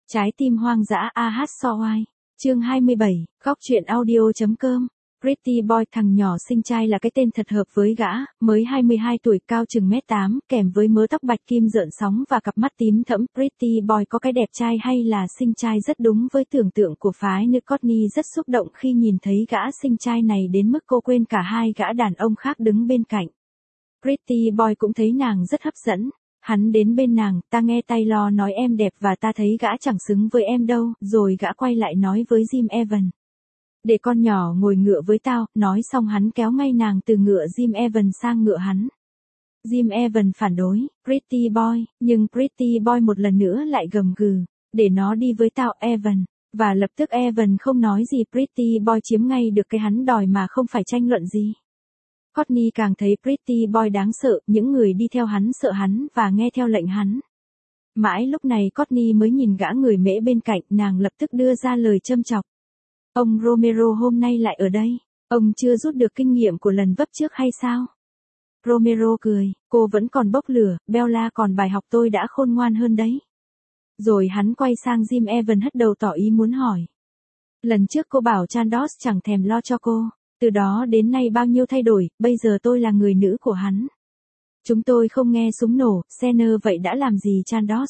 Trái tim hoang dã AH So Why. Chương 27, góc truyện audio.com. Pretty Boy, thằng nhỏ xinh trai là cái tên thật hợp với gã, mới 22 tuổi, cao chừng 1m8, kèm với mớ tóc bạch kim rợn sóng và cặp mắt tím thẫm. Pretty Boy có cái đẹp trai hay là xinh trai rất đúng với tưởng tượng của phái nữ. Courtney rất xúc động khi nhìn thấy gã xinh trai này đến mức cô quên cả hai gã đàn ông khác đứng bên cạnh. Pretty Boy cũng thấy nàng rất hấp dẫn. Hắn đến bên nàng, ta nghe Taylor nói em đẹp và ta thấy gã chẳng xứng với em đâu, rồi gã quay lại nói với Jim Evans. Để con nhỏ ngồi ngựa với tao, nói xong hắn kéo ngay nàng từ ngựa Jim Evans sang ngựa hắn. Jim Evans phản đối, Pretty Boy, nhưng Pretty Boy một lần nữa lại gầm gừ, để nó đi với tao Evans, và lập tức Evans không nói gì, Pretty Boy chiếm ngay được cái hắn đòi mà không phải tranh luận gì. Courtney càng thấy Pretty Boy đáng sợ, những người đi theo hắn sợ hắn và nghe theo lệnh hắn. Mãi lúc này Courtney mới nhìn gã người mễ bên cạnh, nàng lập tức đưa ra lời châm chọc. Ông Romero hôm nay lại ở đây, ông chưa rút được kinh nghiệm của lần vấp trước hay sao? Romero cười, cô vẫn còn bốc lửa, Bella còn bài học tôi đã khôn ngoan hơn đấy. Rồi hắn quay sang Jim Evans hất đầu tỏ ý muốn hỏi. Lần trước cô bảo Chandos chẳng thèm lo cho cô. Từ đó đến nay bao nhiêu thay đổi, bây giờ tôi là người nữ của hắn. Chúng tôi không nghe súng nổ, Senner vậy đã làm gì Chandos?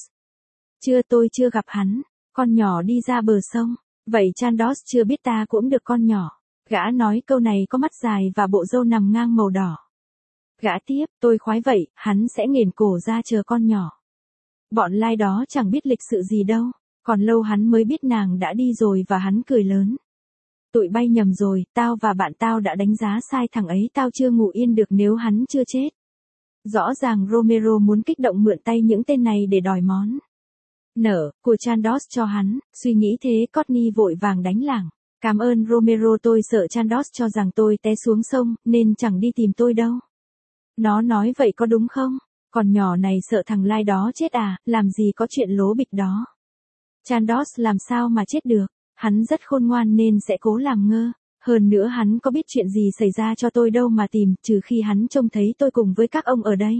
Tôi chưa gặp hắn. Con nhỏ đi ra bờ sông. Vậy Chandos chưa biết ta cũng được con nhỏ. Gã nói câu này có mắt dài và bộ râu nằm ngang màu đỏ. Gã tiếp, tôi khoái vậy, hắn sẽ nghển cổ ra chờ con nhỏ. Bọn lai đó chẳng biết lịch sự gì đâu. Còn lâu hắn mới biết nàng đã đi rồi và hắn cười lớn. Tụi bay nhầm rồi, tao và bạn tao đã đánh giá sai thằng ấy, tao chưa ngủ yên được nếu hắn chưa chết. Rõ ràng Romero muốn kích động mượn tay những tên này để đòi món nợ của Chandos cho hắn, suy nghĩ thế Courtney vội vàng đánh lảng. Cảm ơn Romero, tôi sợ Chandos cho rằng tôi té xuống sông, nên chẳng đi tìm tôi đâu. Nó nói vậy có đúng không? Còn nhỏ này sợ thằng lai đó chết à, làm gì có chuyện lố bịch đó. Chandos làm sao mà chết được? Hắn rất khôn ngoan nên sẽ cố làm ngơ. Hơn nữa hắn có biết chuyện gì xảy ra cho tôi đâu mà tìm, trừ khi hắn trông thấy tôi cùng với các ông ở đây.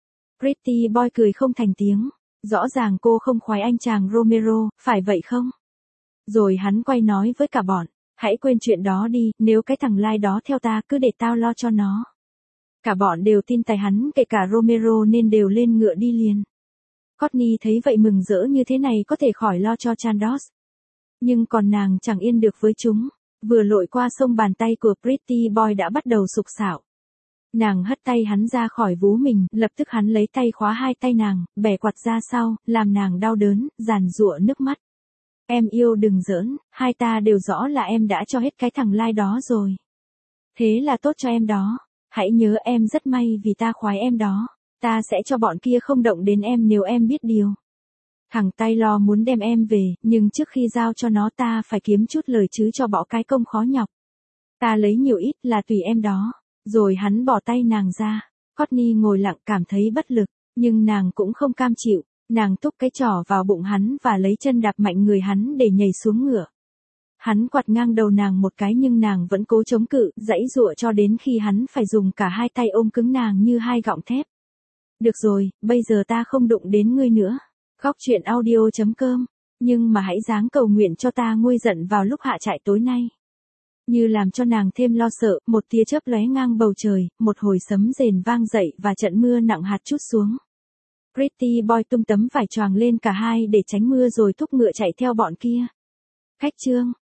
Pretty Boy cười không thành tiếng. Rõ ràng cô không khoái anh chàng Romero, phải vậy không? Rồi hắn quay nói với cả bọn. Hãy quên chuyện đó đi, nếu cái thằng lai đó theo ta cứ để tao lo cho nó. Cả bọn đều tin tài hắn, kể cả Romero, nên đều lên ngựa đi liền. Courtney thấy vậy mừng rỡ, như thế này có thể khỏi lo cho Chandos. Nhưng còn nàng chẳng yên được với chúng. Vừa lội qua sông, bàn tay của Pretty Boy đã bắt đầu sục sạo. Nàng hất tay hắn ra khỏi vú mình, lập tức hắn lấy tay khóa hai tay nàng, bẻ quạt ra sau, làm nàng đau đớn, giàn giụa nước mắt. Em yêu đừng giỡn, hai ta đều rõ là em đã cho hết cái thằng lai đó rồi. Thế là tốt cho em đó. Hãy nhớ em rất may vì ta khoái em đó. Ta sẽ cho bọn kia không động đến em nếu em biết điều. Thằng Taylor muốn đem em về, nhưng trước khi giao cho nó ta phải kiếm chút lời chứ cho bỏ cái công khó nhọc. Ta lấy nhiều ít là tùy em đó. Rồi hắn bỏ tay nàng ra. Courtney ngồi lặng cảm thấy bất lực, nhưng nàng cũng không cam chịu. Nàng túc cái trỏ vào bụng hắn và lấy chân đạp mạnh người hắn để nhảy xuống ngựa. Hắn quạt ngang đầu nàng một cái nhưng nàng vẫn cố chống cự, giãy giụa cho đến khi hắn phải dùng cả hai tay ôm cứng nàng như hai gọng thép. Được rồi, bây giờ ta không đụng đến ngươi nữa. Góc truyện audio.com. Nhưng mà hãy dáng cầu nguyện cho ta nguôi giận vào lúc hạ trại tối nay. Như làm cho nàng thêm lo sợ, một tia chớp lóe ngang bầu trời, một hồi sấm rền vang dậy và trận mưa nặng hạt trút xuống. Pretty Boy tung tấm vải choàng lên cả hai để tránh mưa rồi thúc ngựa chạy theo bọn kia. Khách chương.